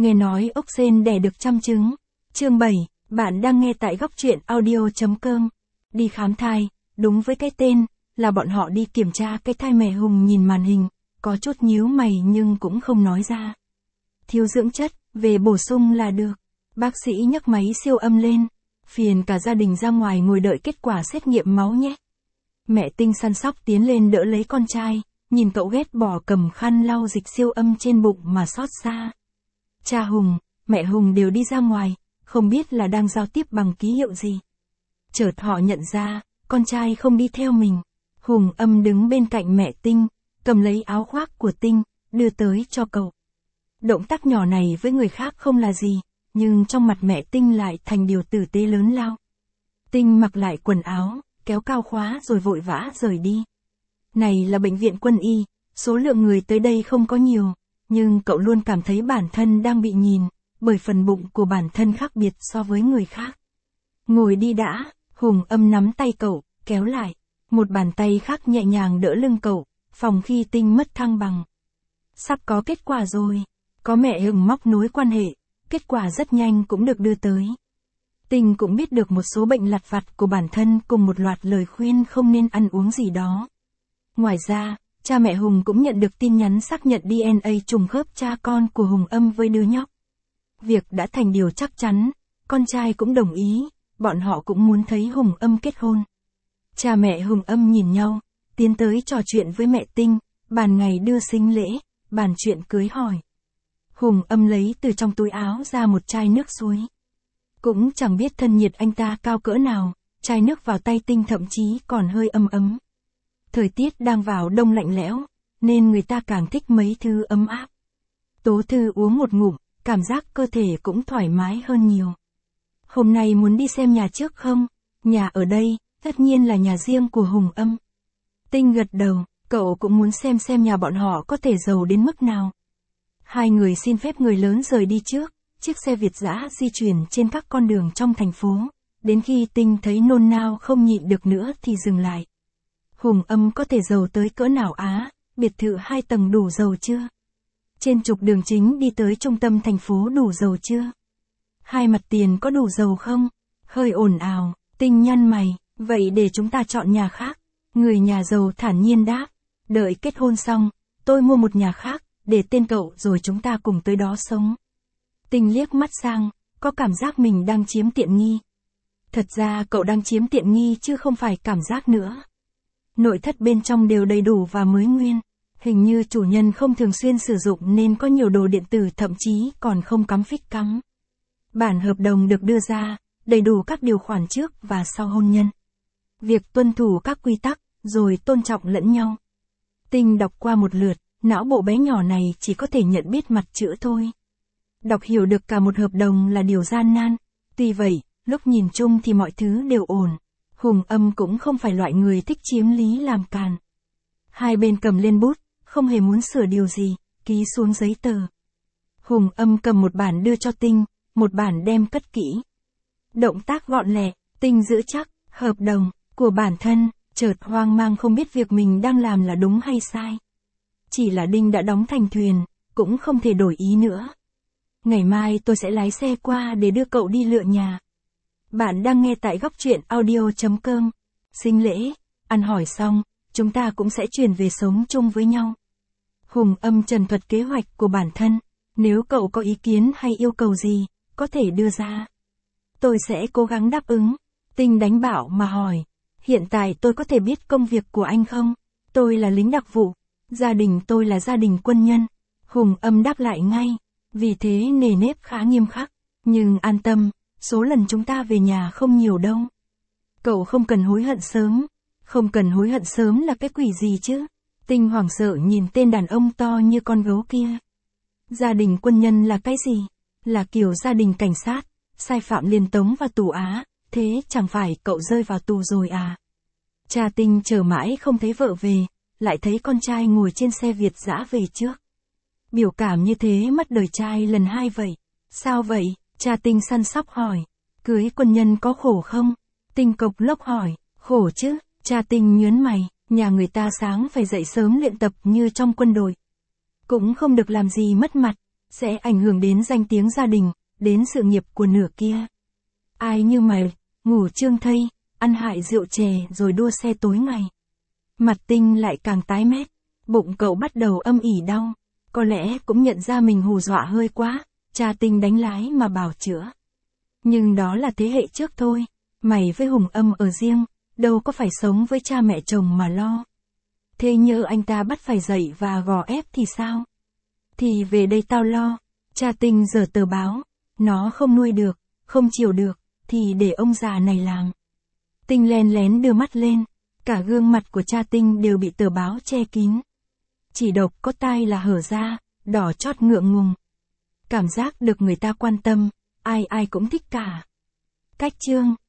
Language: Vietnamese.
Nghe nói ốc sên đẻ được trăm trứng. Chương 7, bạn đang nghe tại góc truyện audio.com. Đi khám thai, đúng với cái tên, là bọn họ đi kiểm tra cái thai. Mẹ Hùng nhìn màn hình, có chút nhíu mày nhưng cũng không nói ra. Thiếu dưỡng chất, về bổ sung là được. Bác sĩ nhấc máy siêu âm lên. Phiền cả gia đình ra ngoài ngồi đợi kết quả xét nghiệm máu nhé. Mẹ Tinh săn sóc tiến lên đỡ lấy con trai, nhìn cậu ghét bỏ cầm khăn lau dịch siêu âm trên bụng mà xót xa. Cha Hùng, mẹ Hùng đều đi ra ngoài, không biết là đang giao tiếp bằng ký hiệu gì. Chợt họ nhận ra, con trai không đi theo mình. Hùng Âm đứng bên cạnh mẹ Tinh, cầm lấy áo khoác của Tinh, đưa tới cho cậu. Động tác nhỏ này với người khác không là gì, nhưng trong mặt mẹ Tinh lại thành điều tử tế lớn lao. Tinh mặc lại quần áo, kéo cao khóa rồi vội vã rời đi. Này là bệnh viện quân y, số lượng người tới đây không có nhiều, nhưng cậu luôn cảm thấy bản thân đang bị nhìn, bởi phần bụng của bản thân khác biệt so với người khác. Ngồi đi đã, Hùng Âm nắm tay cậu, kéo lại. Một bàn tay khác nhẹ nhàng đỡ lưng cậu, phòng khi Tinh mất thăng bằng. Sắp có kết quả rồi. Có mẹ Hùng móc nối quan hệ, kết quả rất nhanh cũng được đưa tới. Tinh cũng biết được một số bệnh lặt vặt của bản thân cùng một loạt lời khuyên không nên ăn uống gì đó. Ngoài ra, cha mẹ Hùng cũng nhận được tin nhắn xác nhận DNA trùng khớp cha con của Hùng Âm với đứa nhóc. Việc đã thành điều chắc chắn, con trai cũng đồng ý, bọn họ cũng muốn thấy Hùng Âm kết hôn. Cha mẹ Hùng Âm nhìn nhau, tiến tới trò chuyện với mẹ Tinh, bàn ngày đưa sinh lễ, bàn chuyện cưới hỏi. Hùng Âm lấy từ trong túi áo ra một chai nước suối. Cũng chẳng biết thân nhiệt anh ta cao cỡ nào, chai nước vào tay Tinh thậm chí còn hơi ấm ấm. Thời tiết đang vào đông lạnh lẽo, nên người ta càng thích mấy thứ ấm áp. Tố Thư uống một ngụm, cảm giác cơ thể cũng thoải mái hơn nhiều. Hôm nay muốn đi xem nhà trước không? Nhà ở đây, tất nhiên là nhà riêng của Hùng Âm. Tinh gật đầu, cậu cũng muốn xem nhà bọn họ có thể giàu đến mức nào. Hai người xin phép người lớn rời đi trước, chiếc xe Việt dã di chuyển trên các con đường trong thành phố, đến khi Tinh thấy nôn nao không nhịn được nữa thì dừng lại. Hùng Âm có thể giàu tới cỡ nào á, biệt thự 2 tầng đủ giàu chưa? Trên trục đường chính đi tới trung tâm thành phố đủ giàu chưa? Hai mặt tiền có đủ giàu không? Hơi ồn ào, Tinh nhăn mày, vậy để chúng ta chọn nhà khác. Người nhà giàu thản nhiên đáp, đợi kết hôn xong, tôi mua một nhà khác, để tên cậu rồi chúng ta cùng tới đó sống. Tinh liếc mắt sang, có cảm giác mình đang chiếm tiện nghi. Thật ra cậu đang chiếm tiện nghi chứ không phải cảm giác nữa. Nội thất bên trong đều đầy đủ và mới nguyên. Hình như chủ nhân không thường xuyên sử dụng nên có nhiều đồ điện tử thậm chí còn không cắm phích cắm. Bản hợp đồng được đưa ra, đầy đủ các điều khoản trước và sau hôn nhân. Việc tuân thủ các quy tắc, rồi tôn trọng lẫn nhau. Tinh đọc qua một lượt, não bộ bé nhỏ này chỉ có thể nhận biết mặt chữ thôi. Đọc hiểu được cả một hợp đồng là điều gian nan. Tuy vậy, lúc nhìn chung thì mọi thứ đều ổn. Hùng Âm cũng không phải loại người thích chiếm lý làm càn. Hai bên cầm lên bút, không hề muốn sửa điều gì, ký xuống giấy tờ. Hùng Âm cầm một bản đưa cho Tinh, một bản đem cất kỹ. Động tác gọn lẹ, Tinh giữ chắc, hợp đồng, của bản thân, chợt hoang mang không biết việc mình đang làm là đúng hay sai. Chỉ là đinh đã đóng thành thuyền, cũng không thể đổi ý nữa. Ngày mai tôi sẽ lái xe qua để đưa cậu đi lựa nhà. Bạn đang nghe tại góc truyện audio.com. Sinh lễ, ăn hỏi xong, chúng ta cũng sẽ chuyển về sống chung với nhau. Hùng Âm trần thuật kế hoạch của bản thân, nếu cậu có ý kiến hay yêu cầu gì, có thể đưa ra. Tôi sẽ cố gắng đáp ứng. Tinh đánh bạo mà hỏi, hiện tại tôi có thể biết công việc của anh không? Tôi là lính đặc vụ, gia đình tôi là gia đình quân nhân. Hùng Âm đáp lại ngay, vì thế nề nếp khá nghiêm khắc, nhưng an tâm. Số lần chúng ta về nhà không nhiều đâu. Cậu không cần hối hận sớm. Không cần hối hận sớm là cái quỷ gì chứ? Tinh hoảng sợ nhìn tên đàn ông to như con gấu kia. Gia đình quân nhân là cái gì? Là kiểu gia đình cảnh sát, sai phạm liền tống vào tù á, thế chẳng phải cậu rơi vào tù rồi à? Cha Tinh chờ mãi không thấy vợ về, lại thấy con trai ngồi trên xe Việt dã về trước. Biểu cảm như thế mất đời trai lần 2 vậy. Sao vậy? Cha Tinh săn sóc hỏi. Cưới quân nhân có khổ không? Tinh cộc lốc hỏi. Khổ chứ, cha Tinh nhớn mày, nhà người ta sáng phải dậy sớm luyện tập như trong quân đội. Cũng không được làm gì mất mặt. sẽ ảnh hưởng đến danh tiếng gia đình, đến sự nghiệp của nửa kia. Ai như mày, ngủ trương thây, ăn hại rượu chè rồi đua xe tối ngày. Mặt Tinh lại càng tái mét, bụng cậu bắt đầu âm ỉ đau, có lẽ cũng nhận ra mình hù dọa hơi quá, cha Tinh đánh lái mà bảo chữa. Nhưng đó là thế hệ trước thôi, mày với Hùng Âm ở riêng, đâu có phải sống với cha mẹ chồng mà lo. Thế nhỡ anh ta bắt phải dậy và gò ép thì sao? Thì về đây tao lo, cha Tinh giở tờ báo, nó không nuôi được, không chiều được, thì để ông già này làm. Tinh len lén đưa mắt lên, cả gương mặt của cha Tinh đều bị tờ báo che kín. Chỉ độc có tai là hở ra, đỏ chót ngượng ngùng. Cảm giác được người ta quan tâm, ai ai cũng thích cả. Cách chương